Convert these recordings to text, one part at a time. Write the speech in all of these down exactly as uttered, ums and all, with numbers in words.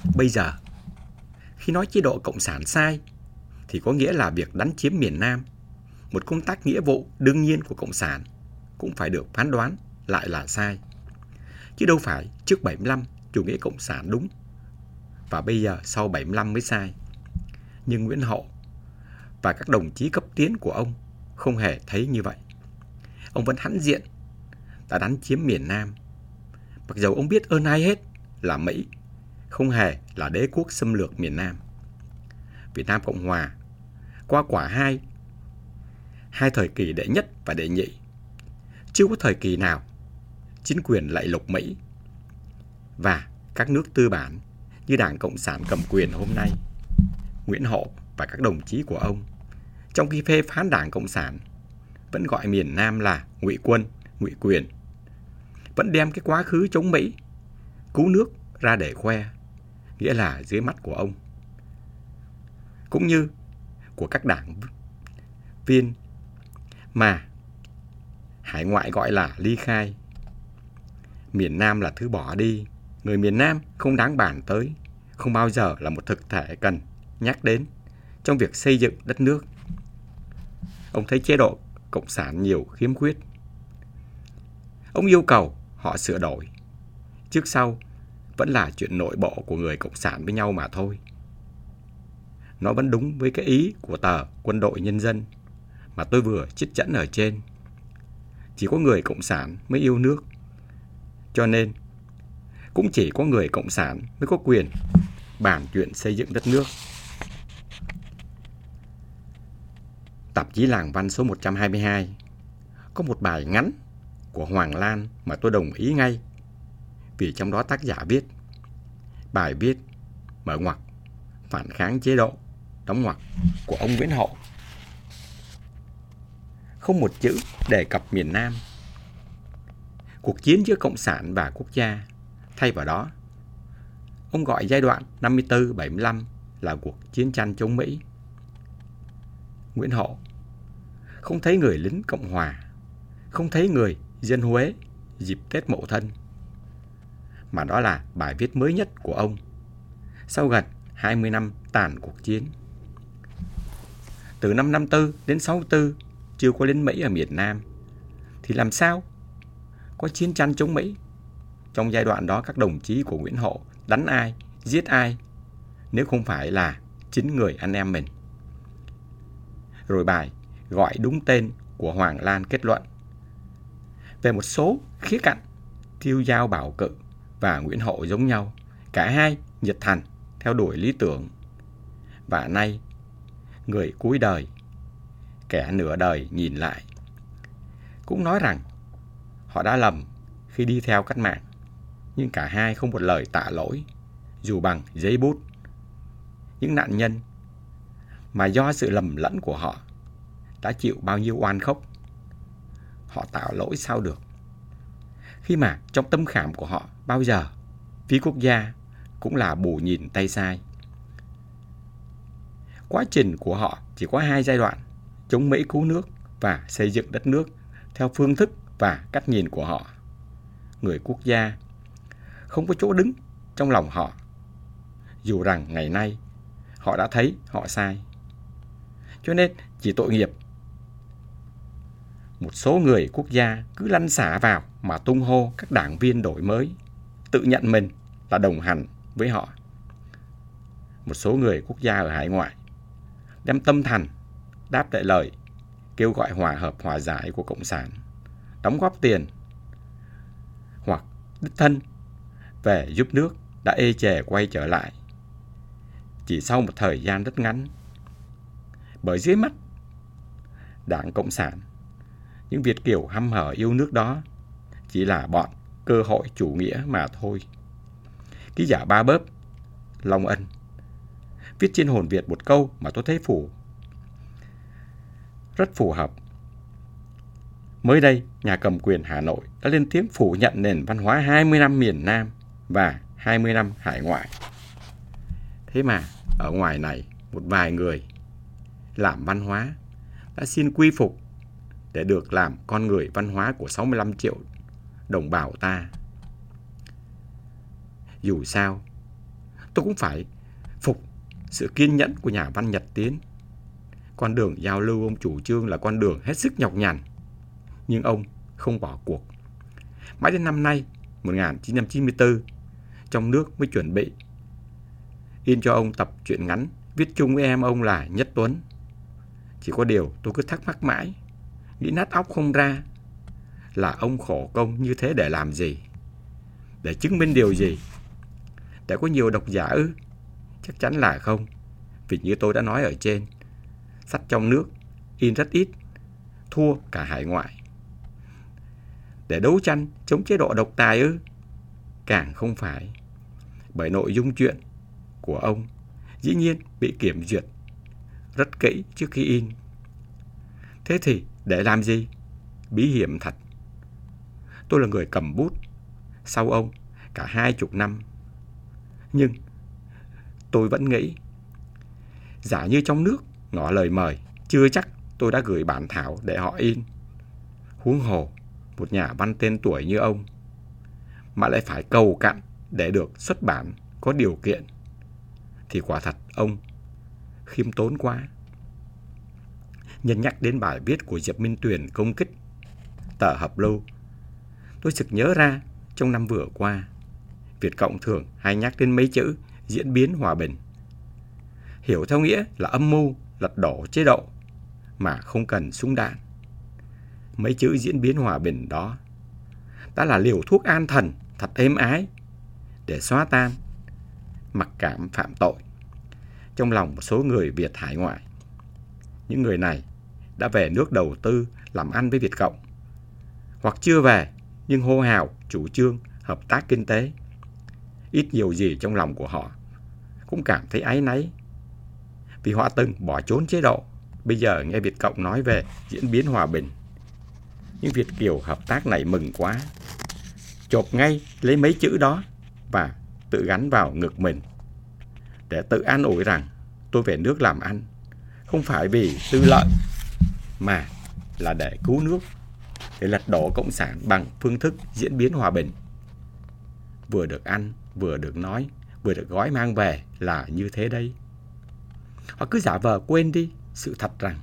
Bây giờ, khi nói chế độ cộng sản sai, thì có nghĩa là việc đánh chiếm miền Nam, một công tác nghĩa vụ đương nhiên của cộng sản, cũng phải được phán đoán lại là sai. Chứ đâu phải trước bảy mươi lăm chủ nghĩa cộng sản đúng, và bây giờ sau bảy mươi lăm mới sai. Nhưng Nguyễn Hậu và các đồng chí cấp tiến của ông không hề thấy như vậy. Ông vẫn hãnh diện đã đánh chiếm miền Nam, mặc dầu ông biết ơn ai hết là Mỹ, không hề là đế quốc xâm lược miền Nam. Việt Nam Cộng Hòa qua quả hai hai thời kỳ đệ nhất và đệ nhị, chưa có thời kỳ nào chính quyền lạy lục Mỹ và các nước tư bản như Đảng Cộng sản cầm quyền hôm nay. Nguyễn Hậu và các đồng chí của ông, trong khi phê phán Đảng Cộng sản, vẫn gọi miền Nam là ngụy quân, ngụy quyền, vẫn đem cái quá khứ chống Mỹ, cứu nước ra để khoe, nghĩa là dưới mắt của ông, cũng như của các đảng viên mà hải ngoại gọi là ly khai. Miền Nam là thứ bỏ đi, người miền Nam không đáng bàn tới, không bao giờ là một thực thể cần nhắc đến trong việc xây dựng đất nước. Ông thấy chế độ cộng sản nhiều khiếm khuyết. Ông yêu cầu họ sửa đổi. Trước sau vẫn là chuyện nội bộ của người cộng sản với nhau mà thôi. Nó vẫn đúng với cái ý của tờ Quân đội Nhân dân mà tôi vừa trích dẫn ở trên. Chỉ có người cộng sản mới yêu nước, cho nên cũng chỉ có người cộng sản mới có quyền bàn chuyện xây dựng đất nước. Tạp chí Làng Văn số một trăm hai mươi hai có một bài ngắn của Hoàng Lan mà tôi đồng ý ngay, vì trong đó tác giả viết: bài viết mở ngoặc phản kháng chế độ đóng ngoặc của ông Nguyễn Hậu, không một chữ đề cập miền Nam, cuộc chiến giữa cộng sản và quốc gia. Thay vào đó, ông gọi giai đoạn năm mươi tư bảy mươi lăm là cuộc chiến tranh chống Mỹ. Nguyễn Hậu không thấy người lính Cộng Hòa, không thấy người dân Huế dịp Tết Mậu Thân, mà đó là bài viết mới nhất của ông sau gần hai mươi năm tàn cuộc chiến. Từ năm năm mươi tư đến sáu mươi tư chưa có lính Mỹ ở miền Nam, thì làm sao có chiến tranh chống Mỹ? Trong giai đoạn đó, các đồng chí của Nguyễn Hậu đánh ai, giết ai nếu không phải là chính người anh em mình? Rồi bài gọi đúng tên của Hoàng Lan kết luận: về một số khía cạnh, Tiêu Dao Bảo Cự và Nguyễn Hậu giống nhau, cả hai nhiệt thành theo đuổi lý tưởng. Và nay, người cuối đời, kẻ nửa đời nhìn lại, cũng nói rằng họ đã lầm khi đi theo cách mạng, nhưng cả hai không một lời tạ lỗi, dù bằng giấy bút. Những nạn nhân mà do sự lầm lẫn của họ đã chịu bao nhiêu oan khóc, họ tạ lỗi sao được, khi mà trong tâm khảm của họ bao giờ phía quốc gia cũng là bù nhìn tay sai. Quá trình của họ chỉ có hai giai đoạn: chống Mỹ cứu nước và xây dựng đất nước theo phương thức và cách nhìn của họ. Người quốc gia không có chỗ đứng trong lòng họ, dù rằng ngày nay họ đã thấy họ sai. Cho nên chỉ tội nghiệp một số người quốc gia cứ lăn xả vào mà tung hô các đảng viên đổi mới, tự nhận mình là đồng hành với họ. Một số người quốc gia ở hải ngoại đem tâm thành đáp lại lời kêu gọi hòa hợp hòa giải của Cộng sản, đóng góp tiền hoặc đích thân về giúp nước, đã ê chề quay trở lại chỉ sau một thời gian rất ngắn. Bởi dưới mắt Đảng Cộng sản, những Việt kiều hăm hở yêu nước đó chỉ là bọn cơ hội chủ nghĩa mà thôi. Ký giả Ba Bớp Long Ân viết trên Hồn Việt một câu mà tôi thấy phù rất phù hợp. Mới đây, nhà cầm quyền Hà Nội đã lên tiếng phủ nhận nền văn hóa hai mươi năm miền Nam và hai mươi năm hải ngoại. Thế mà ở ngoài này, một vài người làm văn hóa đã xin quy phục để được làm con người văn hóa của sáu mươi lăm triệu đồng bào ta. Dù sao, tôi cũng phải phục sự kiên nhẫn của nhà văn Nhật Tiến. Con đường giao lưu ông chủ trương là con đường hết sức nhọc nhằn, nhưng ông không bỏ cuộc. Mãi đến năm nay, một nghìn chín trăm chín mươi tư, trong nước mới chuẩn bị in cho ông tập truyện ngắn viết chung với em ông là Nhất Tuấn. Chỉ có điều tôi cứ thắc mắc mãi, nghĩ nát óc không ra, là ông khổ công như thế để làm gì? Để chứng minh điều gì? Để có nhiều độc giả ư? Chắc chắn là không. Vì như tôi đã nói ở trên, sách trong nước in rất ít, thua cả hải ngoại. Để đấu tranh chống chế độ độc tài ư? Càng không phải. Bởi nội dung chuyện của ông dĩ nhiên bị kiểm duyệt rất kỹ trước khi in. Thế thì để làm gì? Bí hiểm thật. Tôi là người cầm bút sau ông cả hai chục năm. Nhưng tôi vẫn nghĩ, giả như trong nước ngỏ lời mời, chưa chắc tôi đã gửi bản thảo để họ in. Huống hồ một nhà văn tên tuổi như ông mà lại phải cầu cạnh để được xuất bản có điều kiện, thì quả thật ông khiêm tốn quá. Nhân nhắc đến bài viết của Diệp Minh Tuyền công kích tờ Hợp Lưu, tôi sực nhớ ra trong năm vừa qua, Việt Cộng thường hay nhắc đến mấy chữ diễn biến hòa bình, hiểu theo nghĩa là âm mưu lật đổ chế độ mà không cần súng đạn. Mấy chữ diễn biến hòa bình đó đã là liều thuốc an thần thật êm ái để xóa tan mặc cảm phạm tội trong lòng một số người Việt hải ngoại. Những người này đã về nước đầu tư làm ăn với Việt Cộng, hoặc chưa về nhưng hô hào chủ trương hợp tác kinh tế. Ít nhiều gì trong lòng của họ cũng cảm thấy áy náy, vì họ từng bỏ trốn chế độ. Bây giờ nghe Việt Cộng nói về diễn biến hòa bình, những Việt kiều hợp tác này mừng quá, chộp ngay lấy mấy chữ đó và tự gắn vào ngực mình để tự an ủi rằng tôi về nước làm ăn không phải vì tư lợi, mà là để cứu nước, để lật đổ cộng sản bằng phương thức diễn biến hòa bình. Vừa được ăn, vừa được nói, vừa được gói mang về là như thế đây. Họ cứ giả vờ quên đi sự thật rằng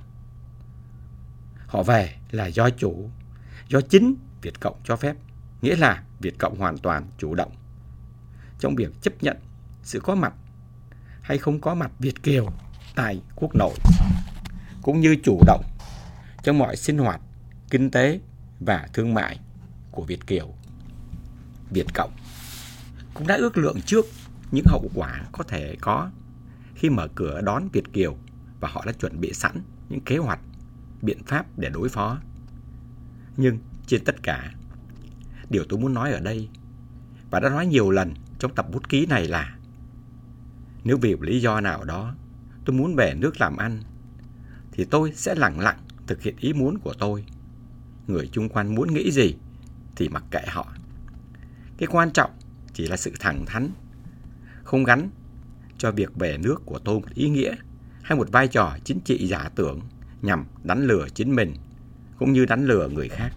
họ về là do chủ, do chính Việt Cộng cho phép, nghĩa là Việt Cộng hoàn toàn chủ động trong việc chấp nhận sự có mặt hay không có mặt Việt kiều tại quốc nội, cũng như chủ động trong mọi sinh hoạt kinh tế và thương mại của Việt kiều. Việt Cộng cũng đã ước lượng trước những hậu quả có thể có khi mở cửa đón Việt kiều, và họ đã chuẩn bị sẵn những kế hoạch, biện pháp để đối phó. Nhưng trên tất cả, điều tôi muốn nói ở đây, và đã nói nhiều lần trong tập bút ký này, là nếu vì một lý do nào đó tôi muốn về nước làm ăn, thì tôi sẽ lặng lặng thực hiện ý muốn của tôi. Người chung quanh muốn nghĩ gì thì mặc kệ họ. Cái quan trọng chỉ là sự thẳng thắn, không gắn cho việc về nước của tôi một ý nghĩa hay một vai trò chính trị giả tưởng nhằm đánh lừa chính mình cũng như đánh lừa người khác.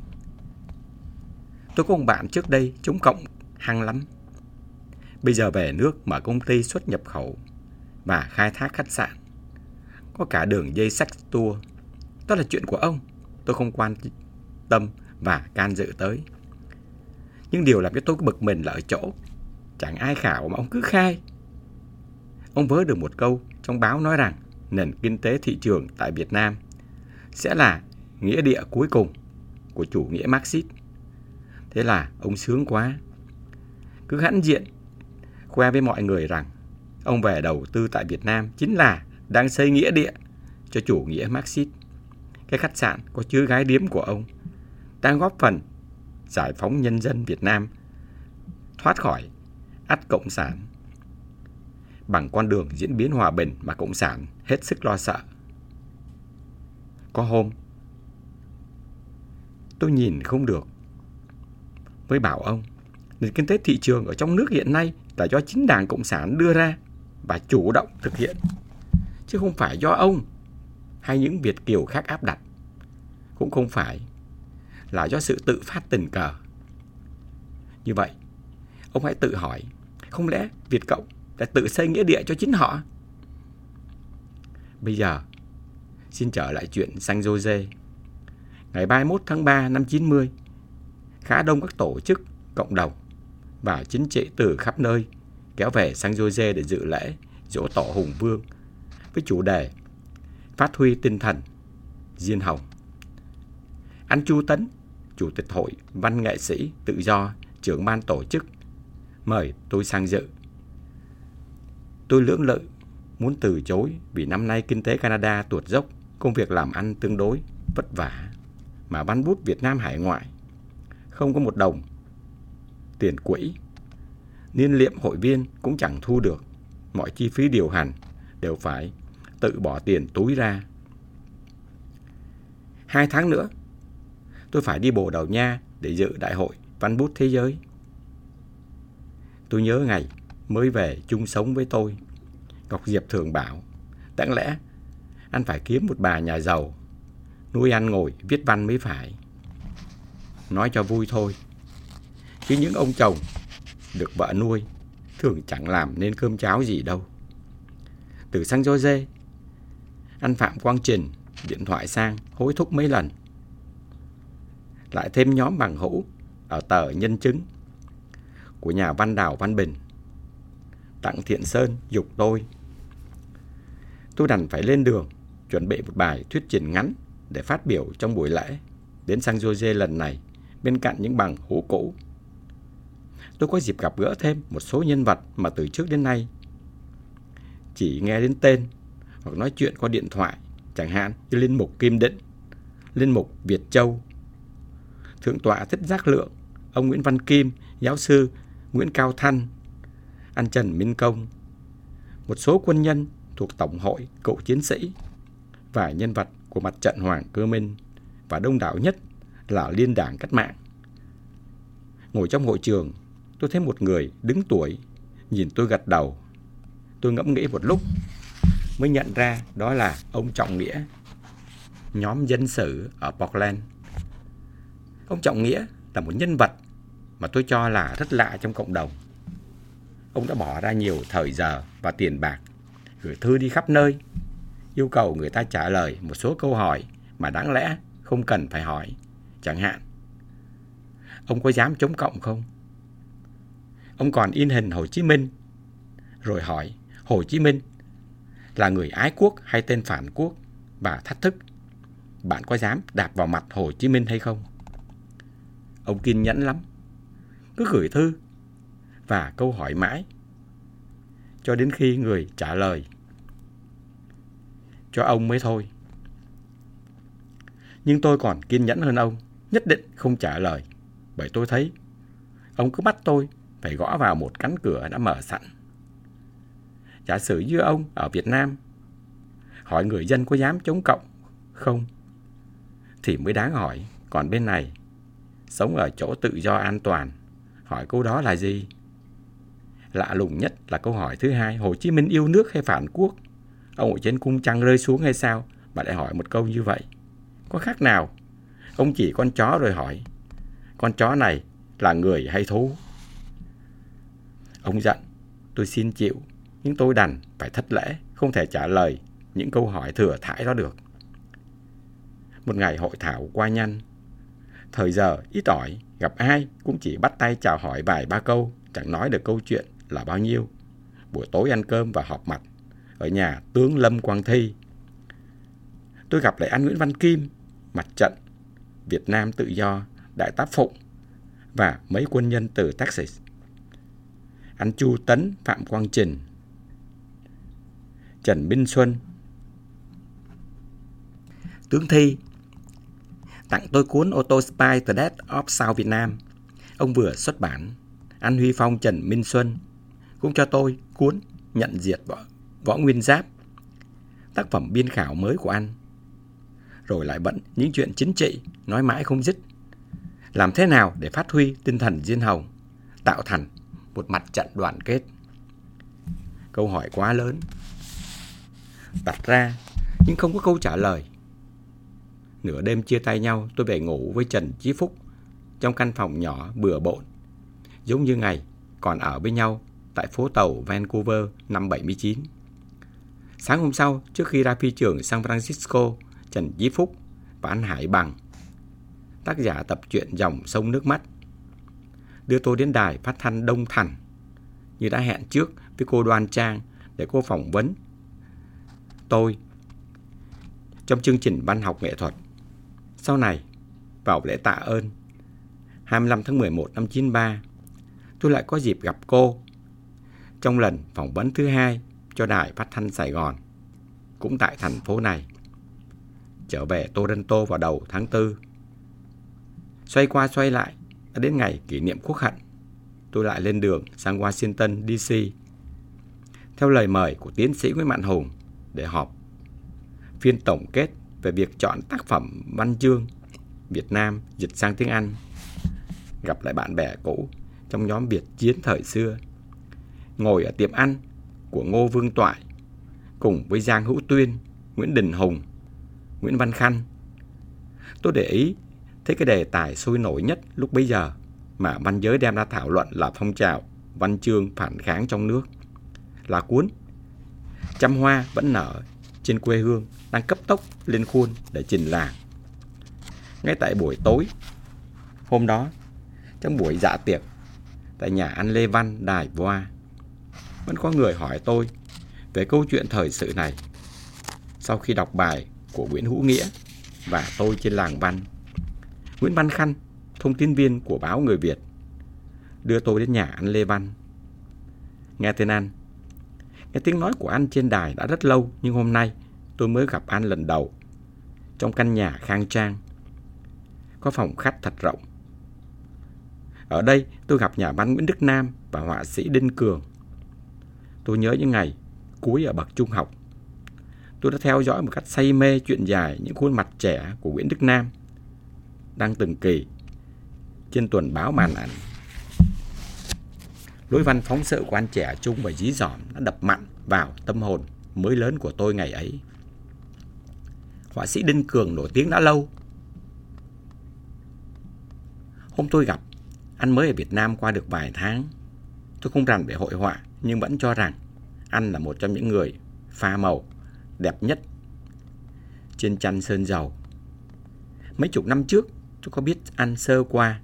Tôi có một bạn trước đây chống cộng hăng lắm. Bây giờ về nước mở công ty xuất nhập khẩu và khai thác khách sạn, có cả đường dây sex tour. Đó là chuyện của ông, tôi không quan tâm và can dự tới. Nhưng điều làm cho tôi bực mình là ở chỗ chẳng ai khảo mà ông cứ khai. Ông vớ được một câu trong báo nói rằng nền kinh tế thị trường tại Việt Nam sẽ là nghĩa địa cuối cùng của chủ nghĩa Marxist. Thế là ông sướng quá, cứ hãnh diện khoe với mọi người rằng ông về đầu tư tại Việt Nam chính là đang xây nghĩa địa cho chủ nghĩa Marxist. Cái khách sạn có chứa gái điếm của ông đang góp phần giải phóng nhân dân Việt Nam thoát khỏi ắt cộng sản bằng con đường diễn biến hòa bình mà cộng sản hết sức lo sợ. Có hôm tôi nhìn không được, mới bảo ông nền kinh tế thị trường ở trong nước hiện nay là do chính Đảng Cộng sản đưa ra và chủ động thực hiện, chứ không phải do ông hay những Việt kiều khác áp đặt, cũng không phải là do sự tự phát tình cờ. Như vậy, ông hãy tự hỏi, không lẽ Việt Cộng để tự xây nghĩa địa cho chính họ. Bây giờ, xin trở lại chuyện San Jose. Ngày ba mươi mốt tháng ba năm chín mươi, khá đông các tổ chức, cộng đồng và chính trị từ khắp nơi kéo về San Jose để dự lễ giỗ tổ Hùng Vương với chủ đề Phát huy tinh thần diên hồng. Anh Chu Tấn, Chủ tịch Hội Văn nghệ sĩ tự do, trưởng ban tổ chức, mời tôi sang dự. Tôi lưỡng lự muốn từ chối vì năm nay kinh tế Canada tuột dốc, công việc làm ăn tương đối vất vả, mà Văn Bút Việt Nam hải ngoại không có một đồng tiền quỹ, niên liệm hội viên cũng chẳng thu được, mọi chi phí điều hành đều phải tự bỏ tiền túi ra. Hai tháng nữa, tôi phải đi Bồ Đào Nha để dự Đại hội Văn Bút Thế giới. Tôi nhớ ngày mới về chung sống với tôi, Ngọc Diệp thường bảo, đáng lẽ anh phải kiếm một bà nhà giàu, nuôi ăn ngồi viết văn mới phải. Nói cho vui thôi, chứ những ông chồng được vợ nuôi thường chẳng làm nên cơm cháo gì đâu. Từ San Jose, anh Phạm Quang Trình điện thoại sang hối thúc mấy lần. Lại thêm nhóm bằng hữu ở tờ Nhân Chứng của nhà văn Đào Văn Bình, Đặng Thiện Sơn giục tôi. Tôi đành phải lên đường chuẩn bị một bài thuyết trình ngắn để phát biểu trong buổi lễ đến San Jose lần này bên cạnh những bằng hữu cũ. Tôi có dịp gặp gỡ thêm một số nhân vật mà từ trước đến nay chỉ nghe đến tên hoặc nói chuyện qua điện thoại, chẳng hạn như Linh Mục Kim Định, Linh Mục Việt Châu, Thượng tọa Thích Giác Lượng, ông Nguyễn Văn Kim, giáo sư Nguyễn Cao Thanh, anh Trần Minh Công, một số quân nhân thuộc Tổng hội Cựu Chiến sĩ và nhân vật của mặt trận Hoàng Cơ Minh, và đông đảo nhất là Liên đảng Cách mạng. Ngồi trong hội trường, tôi thấy một người đứng tuổi nhìn tôi gật đầu. Tôi ngẫm nghĩ một lúc mới nhận ra đó là ông Trọng Nghĩa, nhóm dân sự ở Portland. Ông Trọng Nghĩa là một nhân vật mà tôi cho là rất lạ trong cộng đồng. Ông đã bỏ ra nhiều thời giờ và tiền bạc, gửi thư đi khắp nơi, yêu cầu người ta trả lời một số câu hỏi mà đáng lẽ không cần phải hỏi. Chẳng hạn, ông có dám chống cộng không? Ông còn in hình Hồ Chí Minh, rồi hỏi Hồ Chí Minh là người ái quốc hay tên phản quốc, và thách thức bạn có dám đạp vào mặt Hồ Chí Minh hay không? Ông kiên nhẫn lắm, cứ gửi thư và câu hỏi mãi cho đến khi người trả lời cho ông mới thôi. Nhưng tôi còn kiên nhẫn hơn ông, nhất định không trả lời, bởi tôi thấy ông cứ bắt tôi phải gõ vào một cánh cửa đã mở sẵn. Giả sử như ông ở Việt Nam hỏi người dân có dám chống cộng không thì mới đáng hỏi. Còn bên này, sống ở chỗ tự do an toàn, hỏi câu đó là gì? Lạ lùng nhất là câu hỏi thứ hai, Hồ Chí Minh yêu nước hay phản quốc? Ông ở trên cung trăng rơi xuống hay sao mà lại hỏi một câu như vậy? Có khác nào ông chỉ con chó rồi hỏi con chó này là người hay thú? Ông giận, tôi xin chịu, nhưng tôi đành phải thất lễ, không thể trả lời những câu hỏi thừa thãi đó được. Một ngày hội thảo qua nhanh, thời giờ ít ỏi, gặp ai cũng chỉ bắt tay chào hỏi vài ba câu, chẳng nói được câu chuyện là bao nhiêu. Buổi tối ăn cơm và họp mặt ở nhà tướng Lâm Quang Thi, tôi gặp lại anh Nguyễn Văn Kim, mặt trận Việt Nam Tự Do, Đại tá Phụng và mấy quân nhân từ Texas, anh Chu Tấn, Phạm Quang Trình, Trần Minh Xuân. Tướng Thi tặng tôi cuốn Ô tô Spy The Death of South Vietnam, ông vừa xuất bản. Anh Huy Phong, Trần Minh Xuân cũng cho tôi cuốn Nhận diệt võ, võ Nguyên Giáp, tác phẩm biên khảo mới của anh. Rồi lại vẫn những chuyện chính trị nói mãi không dứt. Làm thế nào để phát huy tinh thần diên hồng, tạo thành một mặt trận đoàn kết? Câu hỏi quá lớn đặt ra nhưng không có câu trả lời. Nửa đêm chia tay nhau, tôi về ngủ với Trần Chí Phúc trong căn phòng nhỏ bừa bộn, giống như ngày còn ở với nhau tại phố tàu Vancouver năm bảy mươi chín. Sáng hôm sau, trước khi ra phi trường San Francisco, Trần Chí Phúc và anh Hải Bằng, tác giả tập truyện Dòng Sông Nước Mắt, đưa tôi đến đài phát thanh Đông Thành như đã hẹn trước với cô Đoan Trang để cô phỏng vấn tôi trong chương trình văn học nghệ thuật. Sau này, vào lễ tạ ơn hai mươi lăm tháng mười một năm chín mươi ba, tôi lại có dịp gặp cô trong lần phỏng vấn thứ hai cho đài phát thanh Sài Gòn, cũng tại thành phố này. Trở về Toronto vào đầu tháng tư. Xoay qua xoay lại, đã đến ngày kỷ niệm Quốc Hận, tôi lại lên đường sang Washington đê xê theo lời mời của tiến sĩ Nguyễn Mạnh Hùng để họp phiên tổng kết về việc chọn tác phẩm văn chương Việt Nam dịch sang tiếng Anh, gặp lại bạn bè cũ trong nhóm Việt Chiến thời xưa, ngồi ở tiệm ăn của Ngô Vương Toại cùng với Giang Hữu Tuyên, Nguyễn Đình Hùng, Nguyễn Văn Khanh. Tôi để ý thấy cái đề tài sôi nổi nhất lúc bấy giờ mà văn giới đem ra thảo luận là phong trào văn chương phản kháng trong nước, là cuốn Trăm Hoa Vẫn Nở Trên Quê Hương đang cấp tốc lên khuôn để trình làng. Ngay tại buổi tối hôm đó, trong buổi dạ tiệc tại nhà ăn Lê Văn, Đài Voa, vẫn có người hỏi tôi về câu chuyện thời sự này sau khi đọc bài của Nguyễn Hữu Nghĩa và tôi trên làng văn. Nguyễn Văn Khanh, thông tin viên của báo Người Việt, đưa tôi đến nhà ăn Lê Văn. Nghe tên anh, nghe tiếng nói của anh trên đài đã rất lâu, nhưng hôm nay tôi mới gặp anh lần đầu trong căn nhà khang trang, có phòng khách thật rộng. Ở đây tôi gặp nhà văn Nguyễn Đức Nam và họa sĩ Đinh Cường. Tôi nhớ những ngày cuối ở bậc trung học, tôi đã theo dõi một cách say mê chuyện dài những khuôn mặt trẻ của Nguyễn Đức Nam đăng từng kỳ trên tuần báo màn ảnh. Lối văn phóng sự của anh trẻ trung và dí dỏm đã đập mạnh vào tâm hồn mới lớn của tôi ngày ấy. Họa sĩ Đinh Cường nổi tiếng đã lâu. Hôm tôi gặp, anh mới ở Việt Nam qua được vài tháng. Tôi không rành về hội họa, nhưng vẫn cho rằng anh là một trong những người pha màu đẹp nhất trên tranh sơn dầu. Mấy chục năm trước, tôi có biết anh sơ qua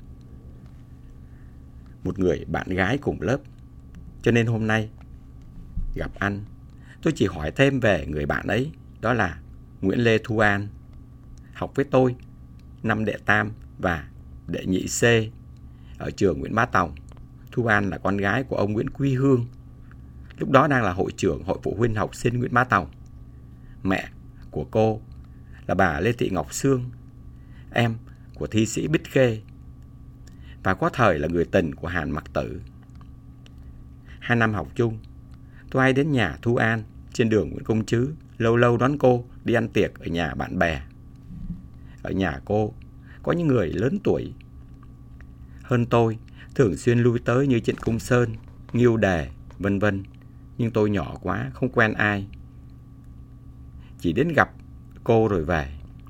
một người bạn gái cùng lớp, cho nên hôm nay gặp anh, tôi chỉ hỏi thêm về người bạn ấy, đó là Nguyễn Lê Thu An, học với tôi năm đệ tam và đệ nhị C ở trường Nguyễn Bá Tòng. Thu An là con gái của ông Nguyễn Quy Hương, lúc đó đang là hội trưởng Hội Phụ huynh học sinh Nguyễn Bá Tòng. Mẹ của cô là bà Lê Thị Ngọc Sương, em của thi sĩ Bích Khê, và có thời là người tình của Hàn Mặc Tử. Hai năm học chung, tôi hay đến nhà Thu An trên đường Nguyễn Công Trứ, lâu lâu đón cô đi ăn tiệc ở nhà bạn bè. Ở nhà cô có những người lớn tuổi hơn tôi, thường xuyên lui tới như Trịnh Công Sơn, Nghiêu Đề, vân vân. Nhưng tôi nhỏ quá, không quen ai, chỉ đến gặp cô rồi về.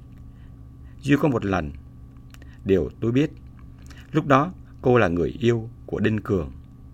Duy có một lần, điều tôi biết, lúc đó cô là người yêu của Đinh Cường.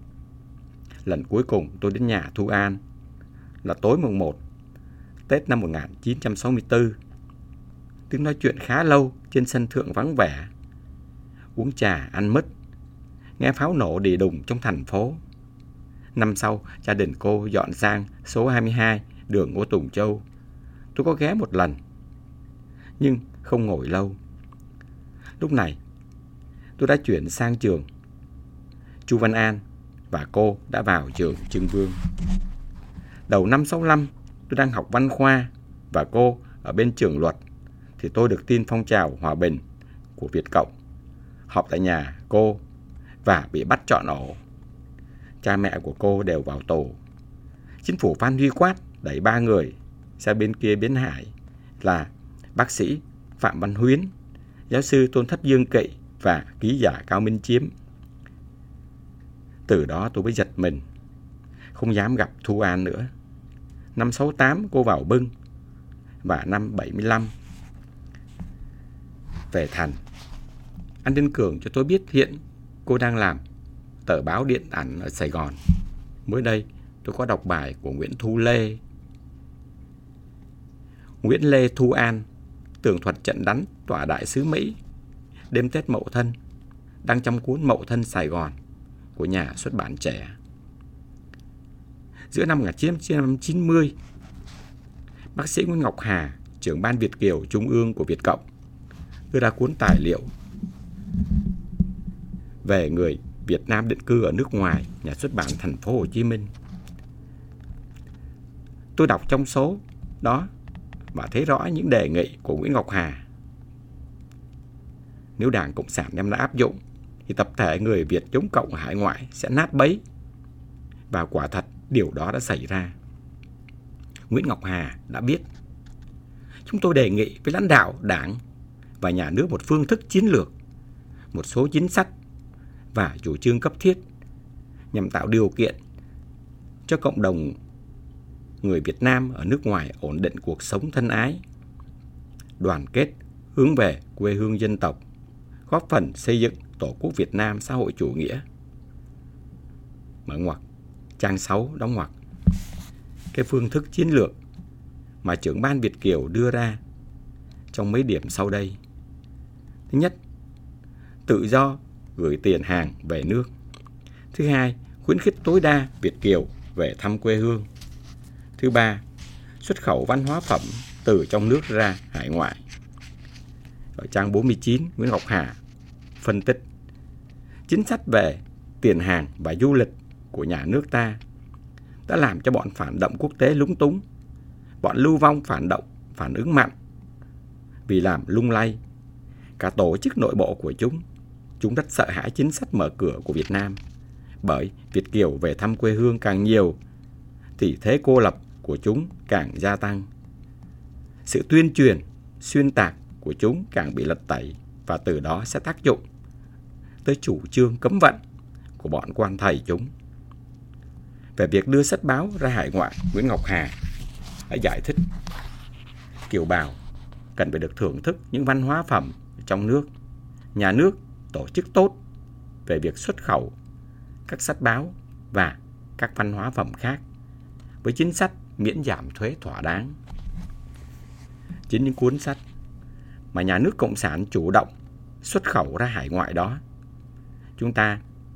Lần cuối cùng tôi đến nhà Thu An là tối mùng một Tết năm một nghìn chín trăm sáu mươi tư. Tiếng nói chuyện khá lâu trên sân thượng vắng vẻ, uống trà, ăn mứt, nghe pháo nổ đì đùng trong thành phố. Năm sau, gia đình cô dọn sang số hai mươi hai đường Ngô Tùng Châu. Tôi có ghé một lần, nhưng không ngồi lâu. Lúc này, tôi đã chuyển sang trường Chu Văn An và cô đã vào trường Trưng Vương. Đầu năm sáu lăm, tôi đang học văn khoa và cô ở bên trường luật, thì tôi được tin phong trào hòa bình của Việt Cộng họp tại nhà cô và bị bắt trọn ổ. Cha mẹ của cô đều vào tù. Chính phủ Phan Huy Quát đẩy ba người sang bên kia Bến Hải là bác sĩ Phạm Văn Huyến, giáo sư Tôn Thất Dương Kỵ và ký giả Cao Minh Chiếm. Từ đó tôi mới giật mình, không dám gặp Thu An nữa. Năm sáu tám cô vào Bưng, và năm bảy mươi lăm về Thành. Anh Đinh Cường cho tôi biết hiện cô đang làm tờ báo điện ảnh ở Sài Gòn. Mới đây tôi có đọc bài của Nguyễn Thu Lê. Nguyễn Lê Thu An, tường thuật trận đánh tòa đại sứ Mỹ đêm Tết Mậu Thân, đăng trong cuốn Mậu Thân Sài Gòn của nhà xuất bản Trẻ. Giữa năm một nghìn chín trăm chín mươi, bác sĩ Nguyễn Ngọc Hà, trưởng ban Việt Kiều Trung ương của Việt Cộng, đưa ra cuốn tài liệu về người Việt Nam định cư ở nước ngoài, nhà xuất bản Thành phố Hồ Chí Minh. Tôi đọc trong số đó và thấy rõ những đề nghị của Nguyễn Ngọc Hà. Nếu Đảng Cộng sản đem đã áp dụng thì tập thể người Việt chống cộng ở hải ngoại sẽ nát bấy. Và quả thật điều đó đã xảy ra. Nguyễn Ngọc Hà đã biết. Chúng tôi đề nghị với lãnh đạo Đảng và nhà nước một phương thức chiến lược, một số chính sách và chủ trương cấp thiết nhằm tạo điều kiện cho cộng đồng người Việt Nam ở nước ngoài ổn định cuộc sống thân ái, đoàn kết, hướng về quê hương dân tộc, góp phần xây dựng Tổ quốc Việt Nam xã hội chủ nghĩa. Mở ngoặc, trang sáu đóng ngoặc. Cái phương thức chiến lược mà trưởng ban Việt Kiều đưa ra trong mấy điểm sau đây. Thứ nhất, tự do gửi tiền hàng về nước. Thứ hai, khuyến khích tối đa Việt Kiều về thăm quê hương. Thứ ba, xuất khẩu văn hóa phẩm từ trong nước ra hải ngoại. Ở trang bốn mươi chín, Nguyễn Ngọc Hà phân tích chính sách về tiền hàng và du lịch của nhà nước ta đã làm cho bọn phản động quốc tế lúng túng. Bọn lưu vong phản động phản ứng mạnh vì làm lung lay cả tổ chức nội bộ của chúng. Chúng rất sợ hãi chính sách mở cửa của Việt Nam, bởi Việt Kiều về thăm quê hương càng nhiều thì thế cô lập của chúng càng gia tăng. Sự tuyên truyền, xuyên tạc của chúng càng bị lật tẩy, và từ đó sẽ tác dụng tới chủ trương cấm vận của bọn quan thầy chúng. Về việc đưa sách báo ra hải ngoại, Nguyễn Ngọc Hà đã giải thích kiều bào cần phải được thưởng thức những văn hóa phẩm trong nước. Nhà nước tổ chức tốt về việc xuất khẩu các sách báo và các văn hóa phẩm khác với chính sách miễn giảm thuế thỏa đáng. Chính những cuốn sách mà nhà nước Cộng sản chủ động xuất khẩu ra hải ngoại đó, chúng ta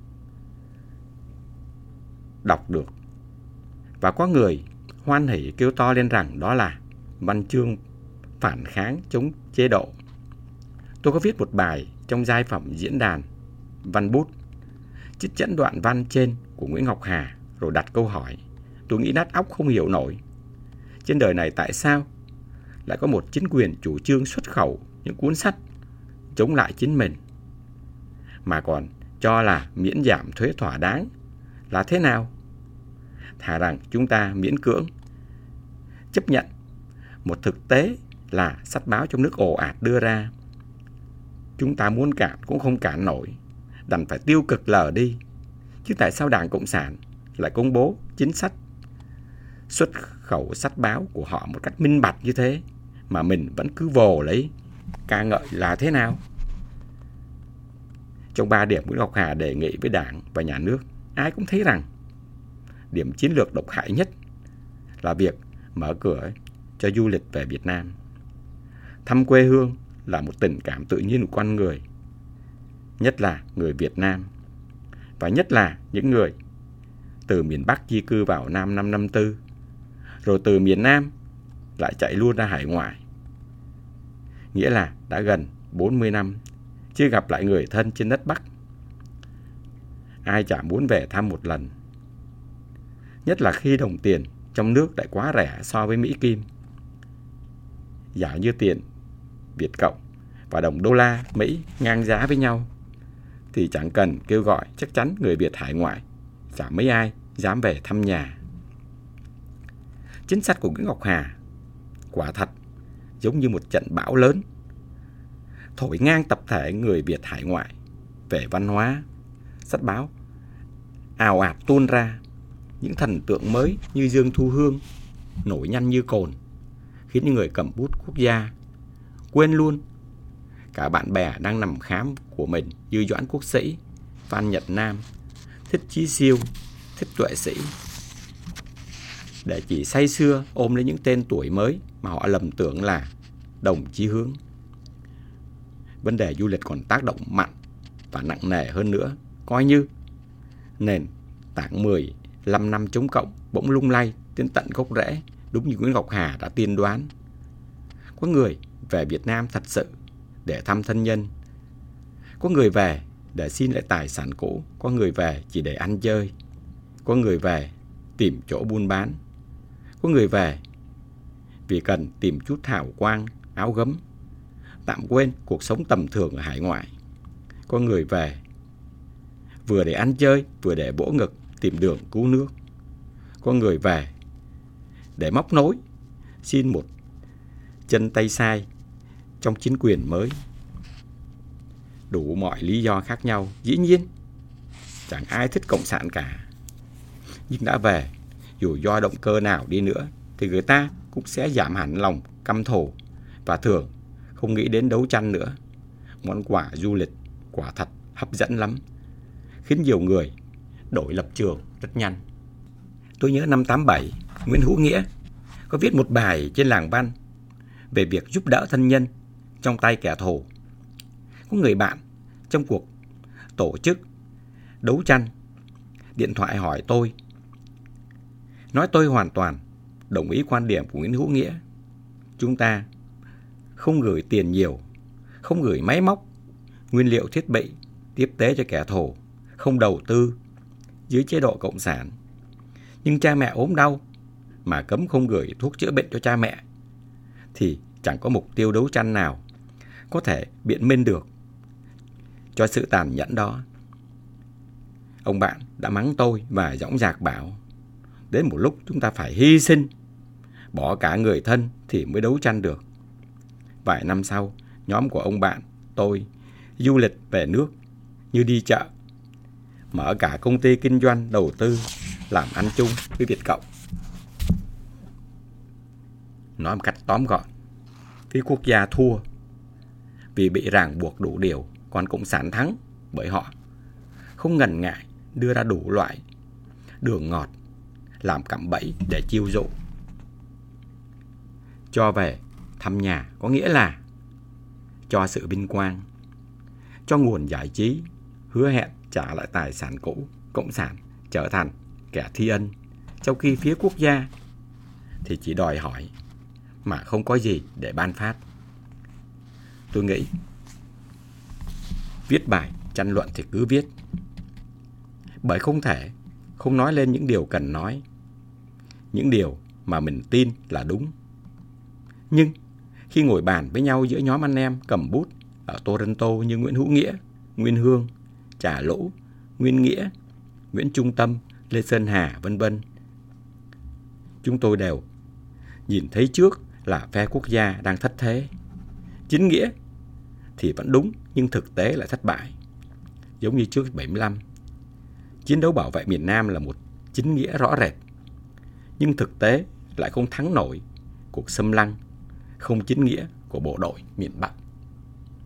đọc được và có người hoan hỉ kêu to lên rằng đó là văn chương phản kháng chống chế độ. Tôi có viết một bài trong giai phẩm diễn đàn Văn Bút, trích dẫn đoạn văn trên của Nguyễn Ngọc Hà, rồi đặt câu hỏi tôi nghĩ nát óc không hiểu nổi. Trên đời này tại sao lại có một chính quyền chủ trương xuất khẩu những cuốn sách chống lại chính mình, mà còn cho là miễn giảm thuế thỏa đáng là thế nào? Thà rằng chúng ta miễn cưỡng chấp nhận một thực tế là sách báo trong nước ồ ạt đưa ra. Chúng ta muốn cản cũng không cản nổi, đành phải tiêu cực lờ đi. Chứ tại sao Đảng Cộng sản lại công bố chính sách xuất khẩu sách báo của họ một cách minh bạch như thế, mà mình vẫn cứ vồ lấy ca ngợi là thế nào? Trong ba điểm Nguyễn Ngọc Hà đề nghị với Đảng và nhà nước, ai cũng thấy rằng điểm chiến lược độc hại nhất là việc mở cửa cho du lịch về Việt Nam. Thăm quê hương là một tình cảm tự nhiên của con người, nhất là người Việt Nam, và nhất là những người từ miền Bắc di cư vào Nam năm năm tư, rồi từ miền Nam lại chạy luôn ra hải ngoại. Nghĩa là đã gần bốn mươi năm chưa gặp lại người thân trên đất Bắc. Ai chả muốn về thăm một lần, nhất là khi đồng tiền trong nước lại quá rẻ so với Mỹ Kim. Giả như tiền Việt Cộng và đồng đô la Mỹ ngang giá với nhau, thì chẳng cần kêu gọi, chắc chắn người Việt hải ngoại chả mấy ai dám về thăm nhà. Chính sách của Nguyễn Ngọc Hà quả thật giống như một trận bão lớn, thổi ngang tập thể người Việt hải ngoại về văn hóa, sách báo, ào ạt tuôn ra những thần tượng mới như Dương Thu Hương nổi nhanh như cồn, khiến những người cầm bút quốc gia quên luôn cả bạn bè đang nằm khám của mình như Doãn Quốc Sĩ, Phan Nhật Nam, Thích Chí Siêu, Thích Tuệ Sĩ, để chỉ say sưa ôm lấy những tên tuổi mới mà họ lầm tưởng là đồng chí hướng. Vấn đề du lịch còn tác động mạnh và nặng nề hơn nữa, coi như nền tảng mười lăm năm chống cộng bỗng lung lay đến tận gốc rễ, đúng như Nguyễn Ngọc Hà đã tiên đoán. Có người về Việt Nam thật sự để thăm thân nhân, có người về để xin lại tài sản cũ, có người về chỉ để ăn chơi, có người về tìm chỗ buôn bán, có người về vì cần tìm chút hào quang, áo gấm, tạm quên cuộc sống tầm thường ở hải ngoại, có người về vừa để ăn chơi, vừa để bỗ ngực tìm đường cứu nước, có người về để móc nối, xin một chân tay sai trong chính quyền mới. Đủ mọi lý do khác nhau, dĩ nhiên chẳng ai thích cộng sản cả. Nhưng đã về, dù do động cơ nào đi nữa, thì người ta cũng sẽ giảm hẳn lòng căm thù và thường không nghĩ đến đấu tranh nữa. Món quà du lịch quả thật hấp dẫn lắm, khiến nhiều người đổi lập trường rất nhanh. Tôi nhớ năm tám bảy, Nguyễn Hữu Nghĩa có viết một bài trên làng văn về việc giúp đỡ thân nhân trong tay kẻ thù. Có người bạn trong cuộc tổ chức đấu tranh điện thoại hỏi tôi, nói tôi hoàn toàn đồng ý quan điểm của Nguyễn Hữu Nghĩa. Chúng ta không gửi tiền nhiều, không gửi máy móc, nguyên liệu thiết bị tiếp tế cho kẻ thù, không đầu tư dưới chế độ cộng sản. Nhưng cha mẹ ốm đau mà cấm không gửi thuốc chữa bệnh cho cha mẹ, thì chẳng có mục tiêu đấu tranh nào có thể biện minh được cho sự tàn nhẫn đó. Ông bạn đã mắng tôi và dõng dạc bảo, đến một lúc chúng ta phải hy sinh, bỏ cả người thân thì mới đấu tranh được. Vài năm sau, nhóm của ông bạn tôi du lịch về nước như đi chợ, mở cả công ty kinh doanh đầu tư, làm ăn chung với Việt Cộng. Nói một cách tóm gọn, phía quốc gia thua vì bị ràng buộc đủ điều, còn cộng sản thắng bởi họ không ngần ngại đưa ra đủ loại đường ngọt làm cạm bẫy để chiêu dụ. Cho về thăm nhà có nghĩa là cho sự vinh quang, cho nguồn giải trí, hứa hẹn trả lại tài sản cũ. Cộng sản trở thành kẻ thi ân, trong khi phía quốc gia thì chỉ đòi hỏi mà không có gì để ban phát. Tôi nghĩ viết bài tranh luận thì cứ viết, bởi không thể không nói lên những điều cần nói, những điều mà mình tin là đúng. Nhưng khi ngồi bàn với nhau giữa nhóm anh em cầm bút ở Toronto như Nguyễn Hữu Nghĩa, Nguyên Hương, Trà Lũ, Nguyên Nghĩa, Nguyễn Trung Tâm, Lê Sơn Hà, vân vân, chúng tôi đều nhìn thấy trước là phe quốc gia đang thất thế. Chính nghĩa thì vẫn đúng, nhưng thực tế lại thất bại. Giống như trước bảy mươi lăm, chiến đấu bảo vệ miền Nam là một chính nghĩa rõ rệt, nhưng thực tế lại không thắng nổi cuộc xâm lăng không chính nghĩa của bộ đội miền Bắc.